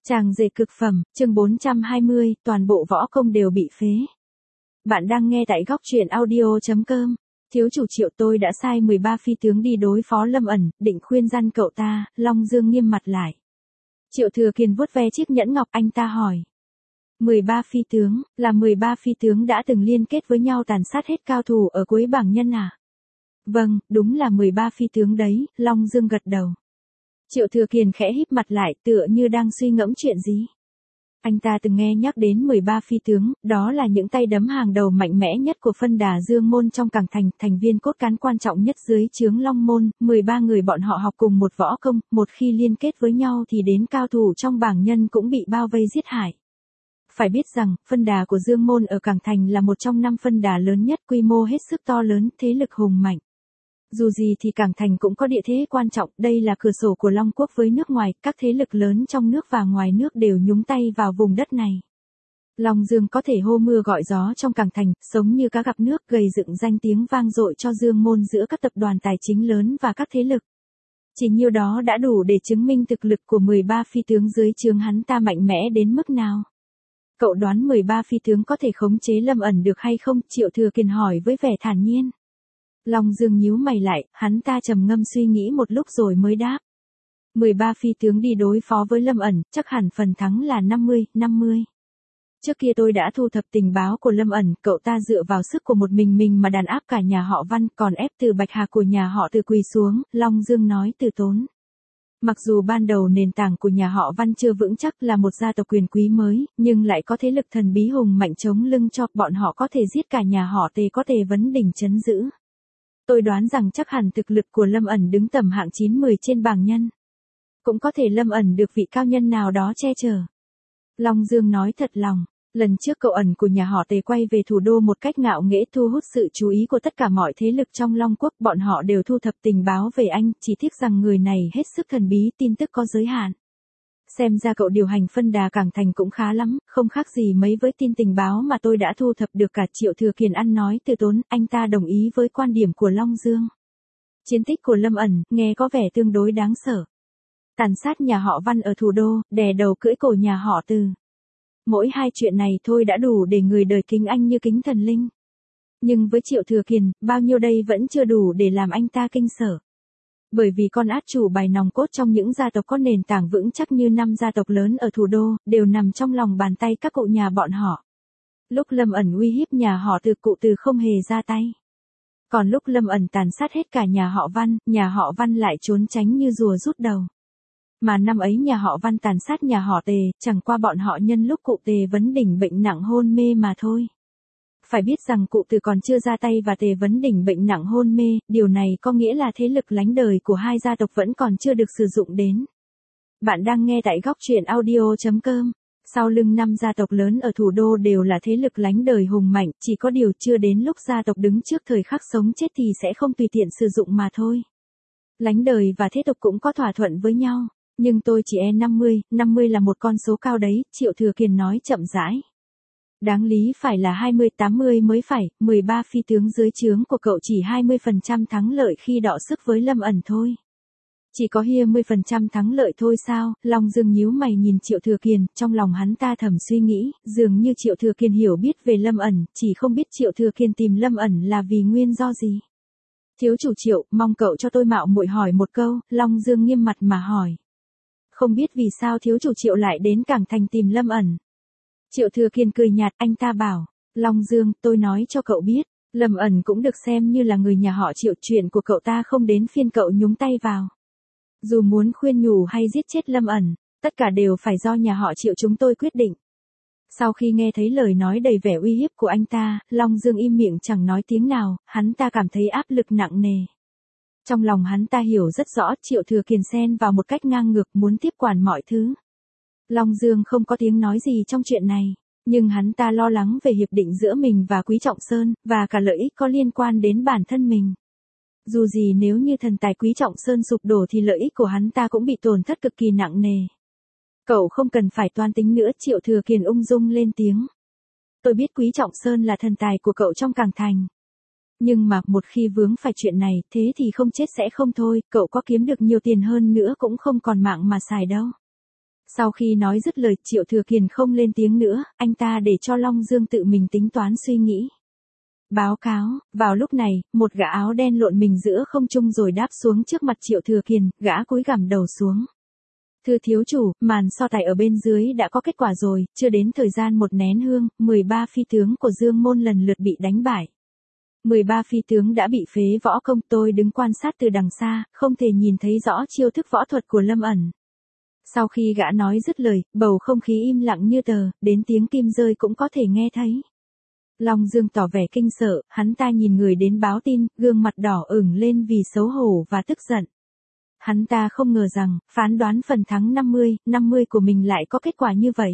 Chàng rể cực phẩm, chương 420, toàn bộ võ công đều bị phế. Bạn đang nghe tại góc truyện audio.com. Thiếu chủ Triệu, tôi đã sai 13 phi tướng đi đối phó Lâm ẩn, định khuyên răn cậu ta. Long Dương nghiêm mặt lại. Triệu Thừa Kiền vuốt ve chiếc nhẫn ngọc, anh ta hỏi. 13 phi tướng, là 13 phi tướng đã từng liên kết với nhau tàn sát hết cao thủ ở cuối bảng nhân à? Vâng, đúng là 13 phi tướng đấy, Long Dương gật đầu. Triệu Thừa Kiền khẽ híp mặt lại, tựa như đang suy ngẫm chuyện gì. Anh ta từng nghe nhắc đến 13 phi tướng, đó là những tay đấm hàng đầu mạnh mẽ nhất của phân đà Dương môn trong cảng thành, thành viên cốt cán quan trọng nhất dưới trướng Long môn, 13 người bọn họ học cùng một võ công, một khi liên kết với nhau thì đến cao thủ trong bảng nhân cũng bị bao vây giết hại. Phải biết rằng, phân đà của Dương môn ở cảng thành là một trong 5 phân đà lớn nhất, quy mô hết sức to lớn, thế lực hùng mạnh. Dù gì thì cảng thành cũng có địa thế quan trọng, đây là cửa sổ của Long quốc với nước ngoài, các thế lực lớn trong nước và ngoài nước đều nhúng tay vào vùng đất này. Long Dương có thể hô mưa gọi gió trong cảng thành, sống như cá gặp nước, gây dựng danh tiếng vang dội cho Dương môn giữa các tập đoàn tài chính lớn và các thế lực. Chỉ nhiêu đó đã đủ để chứng minh thực lực của 13 phi tướng dưới trướng hắn ta mạnh mẽ đến mức nào. Cậu đoán 13 phi tướng có thể khống chế Lâm ẩn được hay không? Triệu Thừa Kiền hỏi với vẻ thản nhiên. Long Dương nhíu mày lại, hắn ta trầm ngâm suy nghĩ một lúc rồi mới đáp. 13 phi tướng đi đối phó với Lâm ẩn, chắc hẳn phần thắng là 50-50. Trước kia tôi đã thu thập tình báo của Lâm ẩn, cậu ta dựa vào sức của một mình mà đàn áp cả nhà họ Văn, còn ép Từ Bạch Hà của nhà họ Từ quỳ xuống, Long Dương nói từ tốn. Mặc dù ban đầu nền tảng của nhà họ Văn chưa vững chắc, là một gia tộc quyền quý mới, nhưng lại có thế lực thần bí hùng mạnh chống lưng cho, bọn họ có thể giết cả nhà họ Tề, có Tề Vấn Đỉnh trấn giữ. Tôi đoán rằng chắc hẳn thực lực của Lâm ẩn đứng tầm hạng 9-10 trên bảng nhân. Cũng có thể Lâm ẩn được vị cao nhân nào đó che chở. Long Dương nói thật lòng, lần trước cậu ẩn của nhà họ Tề quay về thủ đô một cách ngạo nghễ thu hút sự chú ý của tất cả mọi thế lực trong Long quốc, bọn họ đều thu thập tình báo về anh, chỉ tiếc rằng người này hết sức thần bí, tin tức có giới hạn. Xem ra cậu điều hành phân đà cảng thành cũng khá lắm, không khác gì mấy với tin tình báo mà tôi đã thu thập được cả. Triệu Thừa Kiền ăn nói từ tốn, anh ta đồng ý với quan điểm của Long Dương. Chiến tích của Lâm ẩn, nghe có vẻ tương đối đáng sợ. Tàn sát nhà họ Văn ở thủ đô, đè đầu cưỡi cổ nhà họ Từ. Mỗi hai chuyện này thôi đã đủ để người đời kính anh như kính thần linh. Nhưng với Triệu Thừa Kiền, bao nhiêu đây vẫn chưa đủ để làm anh ta kinh sợ. Bởi vì con át chủ bài nòng cốt trong những gia tộc có nền tảng vững chắc như 5 gia tộc lớn ở thủ đô, đều nằm trong lòng bàn tay các cụ nhà bọn họ. Lúc Lâm ẩn uy hiếp nhà họ Từ, cụ Từ không hề ra tay. Còn lúc Lâm ẩn tàn sát hết cả nhà họ Văn lại trốn tránh như rùa rút đầu. Mà năm ấy nhà họ Văn tàn sát nhà họ Tề, chẳng qua bọn họ nhân lúc cụ Tề Vấn Đỉnh bệnh nặng hôn mê mà thôi. Phải biết rằng cụ Từ còn chưa ra tay và Tề Vấn Đỉnh bệnh nặng hôn mê, điều này có nghĩa là thế lực lánh đời của hai gia tộc vẫn còn chưa được sử dụng đến. Bạn đang nghe tại góc truyện audio.com. Sau lưng 5 gia tộc lớn ở thủ đô đều là thế lực lánh đời hùng mạnh, chỉ có điều chưa đến lúc gia tộc đứng trước thời khắc sống chết thì sẽ không tùy tiện sử dụng mà thôi. Lánh đời và thế tục cũng có thỏa thuận với nhau, nhưng tôi chỉ 50 là một con số cao đấy, Triệu Thừa Kiền nói chậm rãi. Đáng lý phải là 20-80 mới phải, 13 phi tướng dưới trướng của cậu chỉ 20% thắng lợi khi đọ sức với Lâm ẩn thôi. Chỉ có 20% thắng lợi thôi sao? Long Dương nhíu mày nhìn Triệu Thừa Kiền, trong lòng hắn ta thầm suy nghĩ, dường như Triệu Thừa Kiền hiểu biết về Lâm ẩn, chỉ không biết Triệu Thừa Kiền tìm Lâm ẩn là vì nguyên do gì. Thiếu chủ Triệu, mong cậu cho tôi mạo muội hỏi một câu, Long Dương nghiêm mặt mà hỏi. Không biết vì sao thiếu chủ Triệu lại đến cảng thành tìm Lâm ẩn. Triệu Thừa Kiền cười nhạt, anh ta bảo, Long Dương, tôi nói cho cậu biết, Lâm ẩn cũng được xem như là người nhà họ Triệu, chuyện của cậu ta không đến phiên cậu nhúng tay vào. Dù muốn khuyên nhủ hay giết chết Lâm ẩn, tất cả đều phải do nhà họ Triệu chúng tôi quyết định. Sau khi nghe thấy lời nói đầy vẻ uy hiếp của anh ta, Long Dương im miệng chẳng nói tiếng nào, hắn ta cảm thấy áp lực nặng nề. Trong lòng hắn ta hiểu rất rõ Triệu Thừa Kiền xen vào một cách ngang ngược, muốn tiếp quản mọi thứ. Long Dương không có tiếng nói gì trong chuyện này, nhưng hắn ta lo lắng về hiệp định giữa mình và Quý Trọng Sơn, và cả lợi ích có liên quan đến bản thân mình. Dù gì nếu như thần tài Quý Trọng Sơn sụp đổ thì lợi ích của hắn ta cũng bị tổn thất cực kỳ nặng nề. Cậu không cần phải toan tính nữa, Triệu Thừa Kiền ung dung lên tiếng. Tôi biết Quý Trọng Sơn là thần tài của cậu trong cảng thành. Nhưng mà một khi vướng phải chuyện này, thế thì không chết sẽ không thôi, cậu có kiếm được nhiều tiền hơn nữa cũng không còn mạng mà xài đâu. Sau khi nói dứt lời, Triệu Thừa Kiền không lên tiếng nữa, anh ta để cho Long Dương tự mình tính toán suy nghĩ. Báo cáo, vào lúc này, một gã áo đen lộn mình giữa không trung rồi đáp xuống trước mặt Triệu Thừa Kiền, gã cúi gằm đầu xuống. Thưa thiếu chủ, màn so tài ở bên dưới đã có kết quả rồi, chưa đến thời gian một nén hương, 13 phi tướng của Dương Môn lần lượt bị đánh bại. 13 phi tướng đã bị phế võ công, tôi đứng quan sát từ đằng xa, không thể nhìn thấy rõ chiêu thức võ thuật của Lâm ẩn. Sau khi gã nói dứt lời, bầu không khí im lặng như tờ, đến tiếng kim rơi cũng có thể nghe thấy. Long Dương tỏ vẻ kinh sợ, hắn ta nhìn người đến báo tin, gương mặt đỏ ửng lên vì xấu hổ và tức giận. Hắn ta không ngờ rằng, phán đoán phần thắng 50 của mình lại có kết quả như vậy.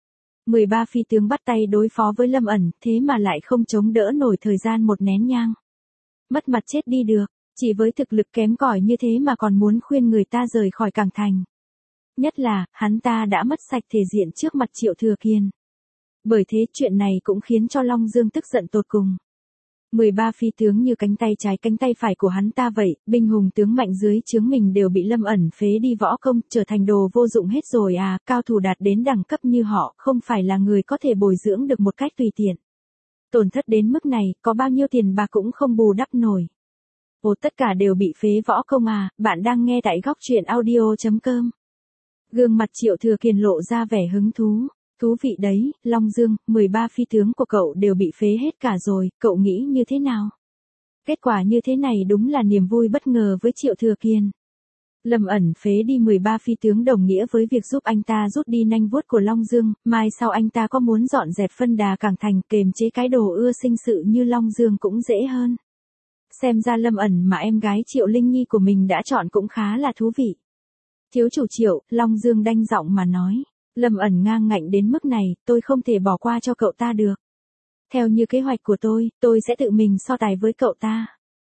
13 phi tướng bắt tay đối phó với Lâm ẩn, thế mà lại không chống đỡ nổi thời gian một nén nhang. Mất mặt chết đi được, chỉ với thực lực kém cỏi như thế mà còn muốn khuyên người ta rời khỏi Cảng Thành. Nhất là, hắn ta đã mất sạch thể diện trước mặt Triệu Thừa Kiền. Bởi thế chuyện này cũng khiến cho Long Dương tức giận tột cùng. 13 phi tướng như cánh tay trái cánh tay phải của hắn ta vậy, binh hùng tướng mạnh dưới trướng mình đều bị Lâm ẩn phế đi võ công, trở thành đồ vô dụng hết rồi à, cao thủ đạt đến đẳng cấp như họ, không phải là người có thể bồi dưỡng được một cách tùy tiện. Tổn thất đến mức này, có bao nhiêu tiền bạc cũng không bù đắp nổi. Ồ, tất cả đều bị phế võ công à, bạn đang nghe tại góc truyện audio.com. Gương mặt Triệu Thừa Kiền lộ ra vẻ hứng thú. Thú vị đấy, Long Dương, 13 phi tướng của cậu đều bị phế hết cả rồi, cậu nghĩ như thế nào? Kết quả như thế này đúng là niềm vui bất ngờ với Triệu Thừa Kiền. Lâm ẩn phế đi 13 phi tướng đồng nghĩa với việc giúp anh ta rút đi nanh vuốt của Long Dương, mai sau anh ta có muốn dọn dẹp phân đà Cảng Thành, kềm chế cái đồ ưa sinh sự như Long Dương cũng dễ hơn. Xem ra Lâm ẩn mà em gái Triệu Linh Nhi của mình đã chọn cũng khá là thú vị. Thiếu chủ Triệu, Long Dương đanh giọng mà nói. Lâm ẩn ngang ngạnh đến mức này, tôi không thể bỏ qua cho cậu ta được. Theo như kế hoạch của tôi sẽ tự mình so tài với cậu ta.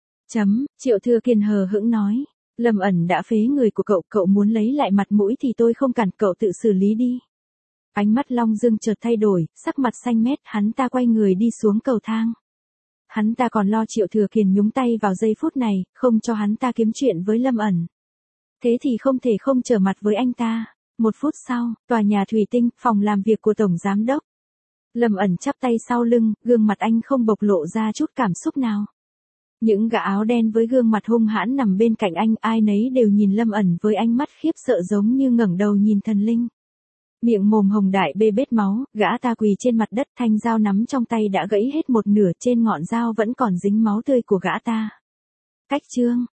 Triệu Thừa Kiền hờ hững nói. Lâm ẩn đã phế người của cậu muốn lấy lại mặt mũi thì tôi không cản, cậu tự xử lý đi. Ánh mắt Long Dương chợt thay đổi, sắc mặt xanh mét, hắn ta quay người đi xuống cầu thang. Hắn ta còn lo Triệu Thừa Kiền nhúng tay vào giây phút này, không cho hắn ta kiếm chuyện với Lâm ẩn. Thế thì không thể không trở mặt với anh ta. Một phút sau, tòa nhà Thủy Tinh, phòng làm việc của Tổng Giám Đốc. Lâm ẩn chắp tay sau lưng, gương mặt anh không bộc lộ ra chút cảm xúc nào. Những gã áo đen với gương mặt hung hãn nằm bên cạnh anh, ai nấy đều nhìn Lâm ẩn với ánh mắt khiếp sợ giống như ngẩng đầu nhìn thần linh. Miệng mồm hồng đại bê bết máu, gã ta quỳ trên mặt đất, thanh dao nắm trong tay đã gãy hết một nửa, trên ngọn dao vẫn còn dính máu tươi của gã ta. Cách chương